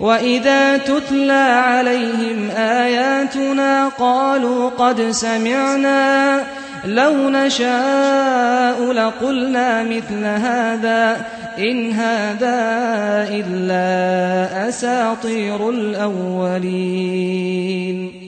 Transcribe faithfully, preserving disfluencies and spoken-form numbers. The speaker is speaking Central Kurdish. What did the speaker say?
وَإِذَا تُتْلَى عَلَيْهِمْ آيَاتُنَا قَالُوا قَدْ سَمِعْنَا لَوْ نَشَاءُ لَقُلْنَا مِثْلَ هَذَا إِنْ هَذَا إِلَّا أَسَاطِيرُ الْأَوَّلِينَ.